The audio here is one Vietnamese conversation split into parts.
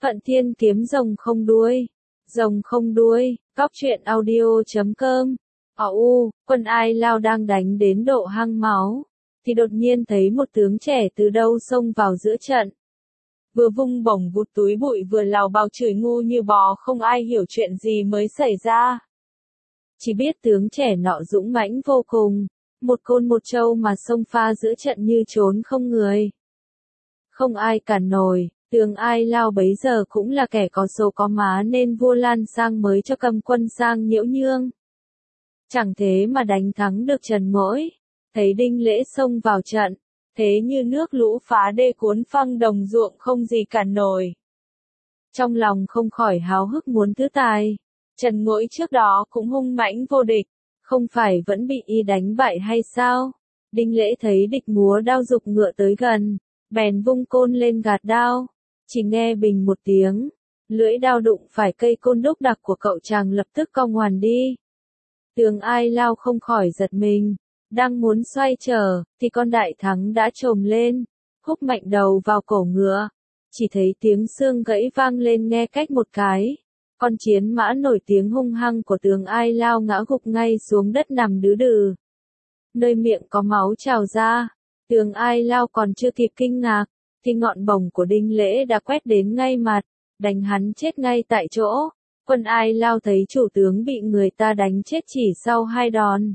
Phận Thiên kiếm rồng không đuôi. Rồng không đuôi, cóc truyện audio.com. Quân Ai Lao đang đánh đến độ hăng máu, thì đột nhiên thấy một tướng trẻ từ đâu xông vào giữa trận. Vừa vung bổng vụt túi bụi vừa lào bào chửi ngu như bò, không ai hiểu chuyện gì mới xảy ra. Chỉ biết tướng trẻ nọ dũng mãnh vô cùng, một côn một trâu mà xông pha giữa trận như trốn không người. Không ai cản nổi, tướng Ai Lao bấy giờ cũng là kẻ có số có má nên vua Lan Sang mới cho cầm quân sang nhiễu nhương. Chẳng thế mà đánh thắng được Trần Mỗi, thấy Đinh Lễ xông vào trận, thế như nước lũ phá đê cuốn phăng đồng ruộng không gì cản nổi. Trong lòng không khỏi háo hức muốn thứ tài, Trần Mỗi trước đó cũng hung mãnh vô địch, không phải vẫn bị y đánh bại hay sao? Đinh Lễ thấy địch múa đao giục ngựa tới gần, bèn vung côn lên gạt đao, chỉ nghe bình một tiếng, lưỡi đao đụng phải cây côn đúc đặc của cậu chàng lập tức cong ngoằn đi. Tướng Ai Lao không khỏi giật mình, đang muốn xoay trở, thì con đại thắng đã trồm lên, húc mạnh đầu vào cổ ngựa, chỉ thấy tiếng xương gãy vang lên nghe cách một cái. Con chiến mã nổi tiếng hung hăng của tướng Ai Lao ngã gục ngay xuống đất nằm đứ đừ. Nơi miệng có máu trào ra, tướng Ai Lao còn chưa kịp kinh ngạc, thì ngọn bổng của Đinh Lễ đã quét đến ngay mặt, đánh hắn chết ngay tại chỗ. Quân Ai Lao thấy chủ tướng bị người ta đánh chết chỉ sau 2 đòn.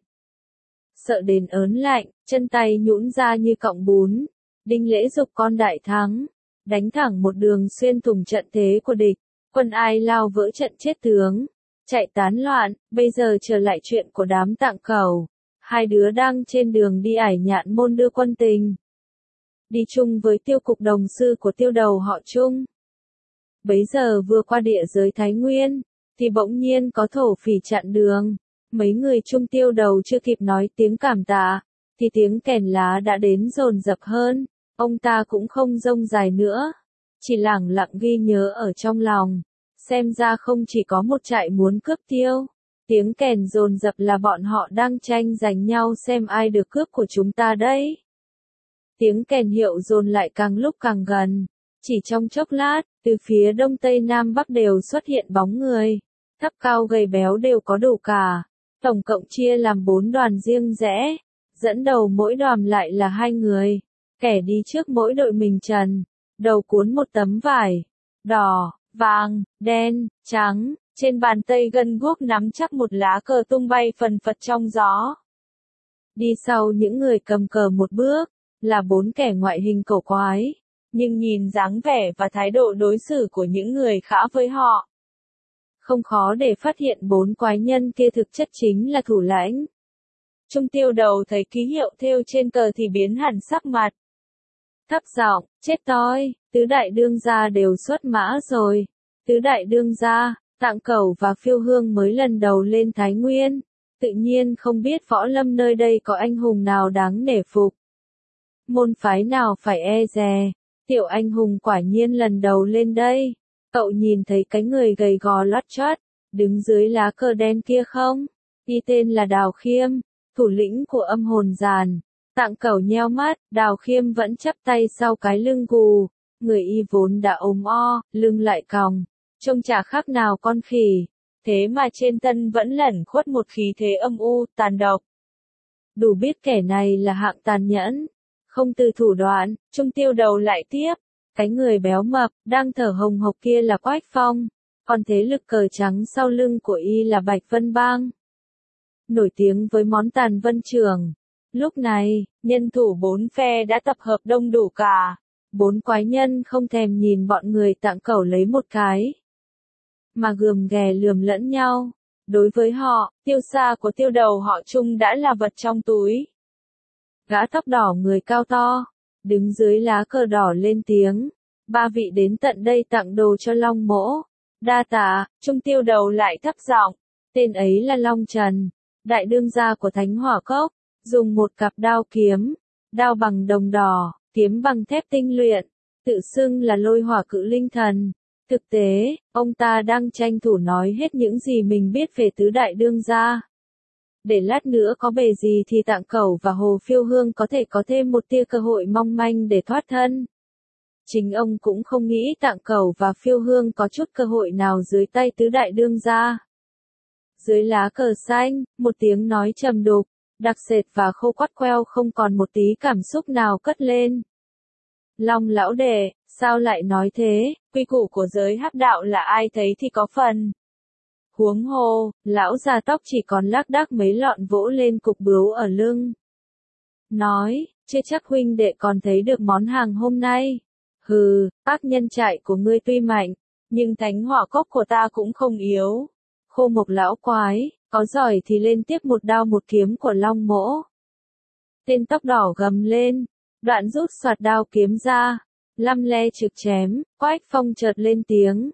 Sợ đến ớn lạnh, chân tay nhũn ra như cọng bún. Đinh Lễ giục con đại thắng, đánh thẳng một đường xuyên thủng trận thế của địch. Quân Ai Lao vỡ trận chết tướng, chạy tán loạn. Bây giờ trở lại chuyện của đám Tạng Cẩu. Hai đứa đang trên đường đi Ải Nhạn Môn đưa quân tình. Đi chung với Tiêu Cục đồng sư của Tiêu Đầu họ Trung. Bấy giờ vừa qua địa giới Thái Nguyên, thì bỗng nhiên có thổ phỉ chặn đường. Mấy người Trung Tiêu Đầu chưa kịp nói tiếng cảm tạ, thì tiếng kèn lá đã đến dồn dập hơn. Ông ta cũng không rông dài nữa, chỉ lẳng lặng ghi nhớ ở trong lòng. Xem ra không chỉ có một trại muốn cướp Tiêu. Tiếng kèn dồn dập là bọn họ đang tranh giành nhau xem ai được cướp của chúng ta đấy. Tiếng kèn hiệu dồn lại càng lúc càng gần. Chỉ trong chốc lát, từ phía đông tây nam bắc đều xuất hiện bóng người. Thấp cao gầy béo đều có đủ cả. Tổng cộng chia làm 4 đoàn riêng rẽ. Dẫn đầu mỗi đoàn lại là 2 người. Kẻ đi trước mỗi đội mình trần. Đầu cuốn một tấm vải. Đỏ, vàng, đen, trắng. Trên bàn tay gân guốc nắm chắc một lá cờ tung bay phần phật trong gió. Đi sau những người cầm cờ một bước, là 4 kẻ ngoại hình cổ quái. Nhưng nhìn dáng vẻ và thái độ đối xử của những người khá với họ, không khó để phát hiện 4 quái nhân kia thực chất chính là thủ lãnh. Trung Tiêu Đầu thấy ký hiệu thêu trên cờ thì biến hẳn sắc mặt. Thấp giọng, chết toi, tứ đại đương gia đều xuất mã rồi. Tứ đại đương gia, Tạng Cẩu và Phiêu Hương mới lần đầu lên Thái Nguyên, tự nhiên không biết võ lâm nơi đây có anh hùng nào đáng nể phục. Môn phái nào phải e dè, tiểu anh hùng quả nhiên lần đầu lên đây. Cậu nhìn thấy cái người gầy gò lót chót, đứng dưới lá cờ đen kia không? Y tên là Đào Khiêm, thủ lĩnh của âm hồn giàn. Tạng Cẩu nheo mắt, Đào Khiêm vẫn chắp tay sau cái lưng gù. Người y vốn đã ốm o, lưng lại còng, trông chả khác nào con khỉ. Thế mà trên thân vẫn lẩn khuất một khí thế âm u, tàn độc. Đủ biết kẻ này là hạng tàn nhẫn. Không từ thủ đoạn, Trung Tiêu Đầu lại tiếp. Cái người béo mập, đang thở hồng hộc kia là Quách Phong. Còn thế lực cờ trắng sau lưng của y là Bạch Vân Bang. Nổi tiếng với món tàn vân trường. Lúc này, nhân thủ 4 phe đã tập hợp đông đủ cả. 4 quái nhân không thèm nhìn bọn người Tạng Cẩu lấy một cái, mà gườm ghè lườm lẫn nhau. Đối với họ, Tiêu xa của Tiêu Đầu họ Trung đã là vật trong túi. Gã tóc đỏ người cao to, đứng dưới lá cờ đỏ lên tiếng. 3 vị đến tận đây tặng đồ cho Long Mỗ. Đa tạ. Trung Tiêu Đầu lại thấp giọng. Tên ấy là Long Trần, đại đương gia của Thánh Hỏa Cốc. Dùng một cặp đao kiếm, đao bằng đồng đỏ, kiếm bằng thép tinh luyện, tự xưng là Lôi Hỏa Cự Linh Thần. Thực tế, ông ta đang tranh thủ nói hết những gì mình biết về tứ đại đương gia. Để lát nữa có bề gì thì Tạng Cẩu và Hồ Phiêu Hương có thể có thêm một tia cơ hội mong manh để thoát thân. Chính ông cũng không nghĩ Tạng Cẩu và Phiêu Hương có chút cơ hội nào dưới tay tứ đại đương gia. Dưới lá cờ xanh, một tiếng nói trầm đục, đặc sệt và khô quắt queo không còn một tí cảm xúc nào cất lên. Long lão đệ, sao lại nói thế, quy củ của giới hắc đạo là ai thấy thì có phần. Huống hồ, lão già tóc chỉ còn lác đác mấy lọn vỗ lên cục bướu ở lưng. Nói, chưa chắc huynh đệ còn thấy được món hàng hôm nay. Hừ, ác nhân trại của ngươi tuy mạnh, nhưng thánh hỏa cốc của ta cũng không yếu. Khô Mộc lão quái, có giỏi thì lên tiếp một đao một kiếm của Long Mỗ. Tên tóc đỏ gầm lên, đoạn rút soạt đao kiếm ra, lăm le trực chém, Quách Phong chợt lên tiếng.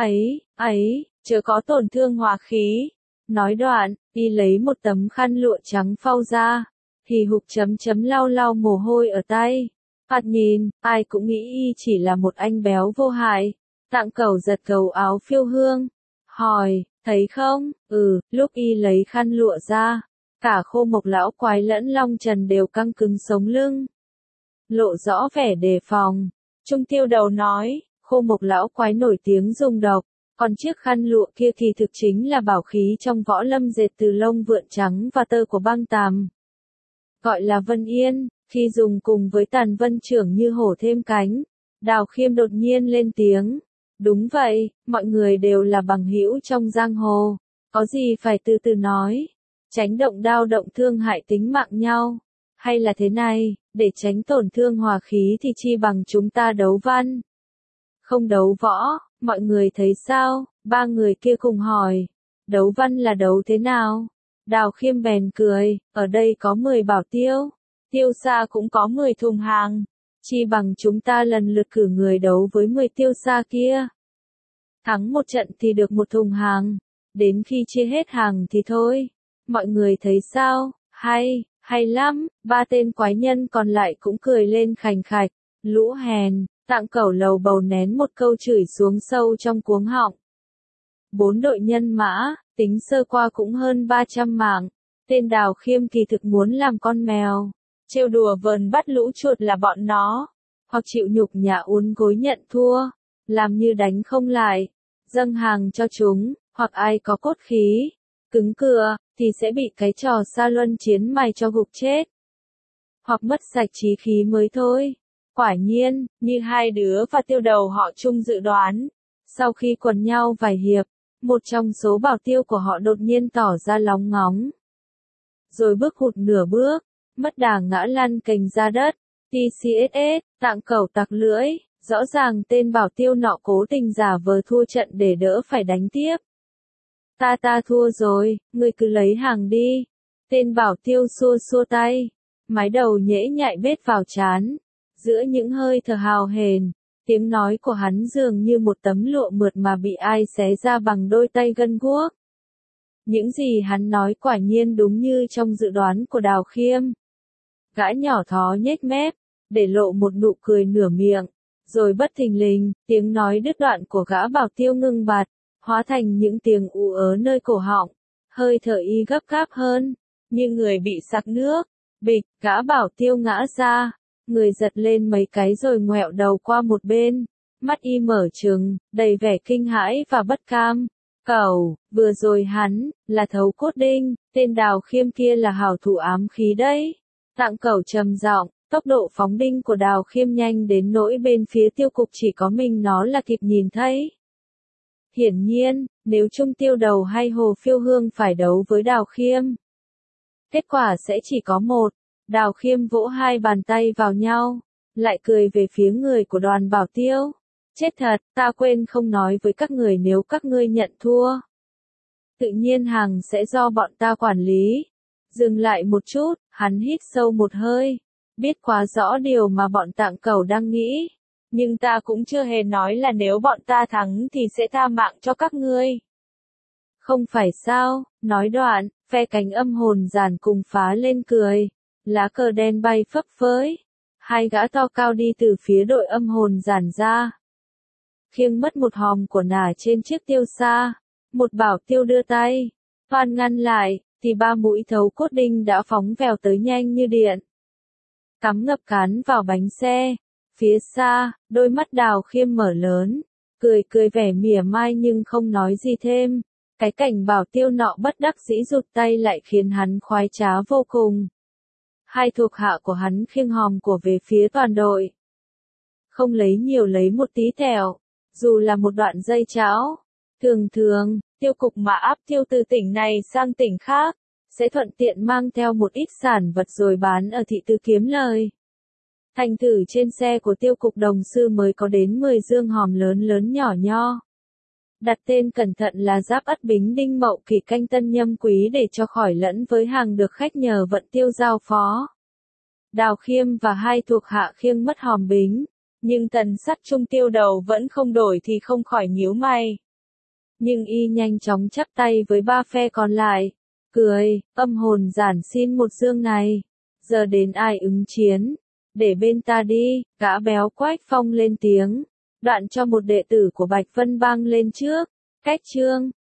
Ấy, chớ có tổn thương hòa khí. Nói đoạn, y lấy một tấm khăn lụa trắng phau ra, hì hục lau lau mồ hôi ở tay. Thoạt nhìn, ai cũng nghĩ y chỉ là một anh béo vô hại. Tạng Cẩu giật cầu áo Phiêu Hương, hỏi, thấy không? Lúc y lấy khăn lụa ra, cả Khô Mộc lão quái lẫn Long Trần đều căng cứng sống lưng, lộ rõ vẻ đề phòng. Trung Tiêu Đầu nói, Khô Mộc lão quái nổi tiếng dùng độc, còn chiếc khăn lụa kia thì thực chính là bảo khí trong võ lâm dệt từ lông vượn trắng và tơ của băng tằm. Gọi là Vân Yên, khi dùng cùng với Tàn Vân Trưởng như hổ thêm cánh. Đào Khiêm đột nhiên lên tiếng. Đúng vậy, mọi người đều là bằng hữu trong giang hồ, có gì phải từ từ nói, tránh động đao động thương hại tính mạng nhau. Hay là thế này, để tránh tổn thương hòa khí thì chi bằng chúng ta đấu văn. Không đấu võ, mọi người thấy sao? Ba người kia cùng hỏi. Đấu văn là đấu thế nào? Đào Khiêm bèn cười, ở đây có 10 bảo tiêu, tiêu xa cũng có 10 thùng hàng. Chi bằng chúng ta lần lượt cử người đấu với 10 tiêu xa kia. Thắng một trận thì được một thùng hàng, đến khi chia hết hàng thì thôi. Mọi người thấy sao? Hay lắm, ba tên quái nhân còn lại cũng cười lên khành khạch. Lũ hèn, Tạng Cẩu lầu bầu nén một câu chửi xuống sâu trong cuống họng. 4 đội nhân mã, tính sơ qua cũng hơn 300 mạng. Tên Đào Khiêm kỳ thực muốn làm con mèo, trêu đùa vờn bắt lũ chuột là bọn nó, hoặc chịu nhục nhã uốn gối nhận thua, làm như đánh không lại, dâng hàng cho chúng, hoặc ai có cốt khí, cứng cựa, thì sẽ bị cái trò xa luân chiến mài cho gục chết, hoặc mất sạch trí khí mới thôi. Quả nhiên, như hai đứa và Tiêu Đầu họ chung dự đoán, sau khi quần nhau vài hiệp, một trong số bảo tiêu của họ đột nhiên tỏ ra lóng ngóng, rồi bước hụt nửa bước, mất đà ngã lăn cành ra đất. TCSS, Tạng Cẩu tặc lưỡi, rõ ràng tên bảo tiêu nọ cố tình giả vờ thua trận để đỡ phải đánh tiếp. Ta thua rồi, ngươi cứ lấy hàng đi. Tên bảo tiêu xua tay, mái đầu nhễ nhại bết vào trán. Giữa những hơi thở hào hển, tiếng nói của hắn dường như một tấm lụa mượt mà bị ai xé ra bằng đôi tay gân guốc. Những gì hắn nói quả nhiên đúng như trong dự đoán của Đào Khiêm. Gã nhỏ thó nhếch mép, để lộ một nụ cười nửa miệng, rồi bất thình lình, tiếng nói đứt đoạn của gã bảo tiêu ngưng bặt, hóa thành những tiếng ù ớ nơi cổ họng, hơi thở y gấp gáp hơn, như người bị sặc nước. Bịch, gã bảo tiêu ngã ra, người giật lên mấy cái rồi ngoẹo đầu qua một bên, mắt y mở trừng, đầy vẻ kinh hãi và bất cam. Cẩu, vừa rồi hắn, là Thấu Cốt Đinh, tên Đào Khiêm kia là hảo thủ ám khí đấy. Tạng Cẩu trầm giọng, tốc độ phóng đinh của Đào Khiêm nhanh đến nỗi bên phía tiêu cục chỉ có mình nó là kịp nhìn thấy. Hiển nhiên, nếu Trung Tiêu Đầu hay Hồ Phiêu Hương phải đấu với Đào Khiêm, kết quả sẽ chỉ có một. Đào Khiêm vỗ hai bàn tay vào nhau, lại cười về phía người của đoàn bảo tiêu. Chết thật, ta quên không nói với các người, nếu các ngươi nhận thua, tự nhiên hàng sẽ do bọn ta quản lý. Dừng lại một chút, hắn hít sâu một hơi, biết quá rõ điều mà bọn Tạng Cẩu đang nghĩ. Nhưng ta cũng chưa hề nói là nếu bọn ta thắng thì sẽ tha mạng cho các ngươi. Không phải sao, nói đoạn, phe cánh âm hồn giản cùng phá lên cười. Lá cờ đen bay phấp phới. Hai gã to cao đi từ phía đội âm hồn giản ra, khiêng mất một hòm của nả trên chiếc tiêu xa. Một bảo tiêu đưa tay van ngăn lại, thì ba mũi Thấu Cốt Đinh đã phóng vèo tới nhanh như điện, cắm ngập cán vào bánh xe. Phía xa, đôi mắt Đào Khiêm mở lớn, cười cười vẻ mỉa mai nhưng không nói gì thêm. Cái cảnh Bảo Tiêu nọ bất đắc dĩ rụt tay lại khiến hắn khoái trá vô cùng. Hai thuộc hạ của hắn khiêng hòm của về phía toàn đội. Không lấy nhiều lấy một tí thẻo, dù là một đoạn dây cháo. Thường thường, tiêu cục mà áp tiêu từ tỉnh này sang tỉnh khác, sẽ thuận tiện mang theo một ít sản vật rồi bán ở thị tư kiếm lời. Thành thử trên xe của tiêu cục đồng sư mới có đến 10 dương hòm lớn lớn nhỏ nho. Đặt tên cẩn thận là Giáp Ất Bính Đinh Mậu Kỷ Canh Tân Nhâm Quý để cho khỏi lẫn với hàng được khách nhờ vận tiêu giao phó. Đào Khiêm và hai thuộc hạ khiêng mất hòm bính, nhưng Tần Sắt Trung tiêu đầu vẫn không đổi thì không khỏi nhíu mày. Nhưng y nhanh chóng chắp tay với ba phe còn lại, cười, âm hồn giản xin một dương này. Giờ đến ai ứng chiến, để bên ta đi, gã béo Quách Phong lên tiếng, đoạn cho một đệ tử của Bạch Vân Bang lên trước. Cách chương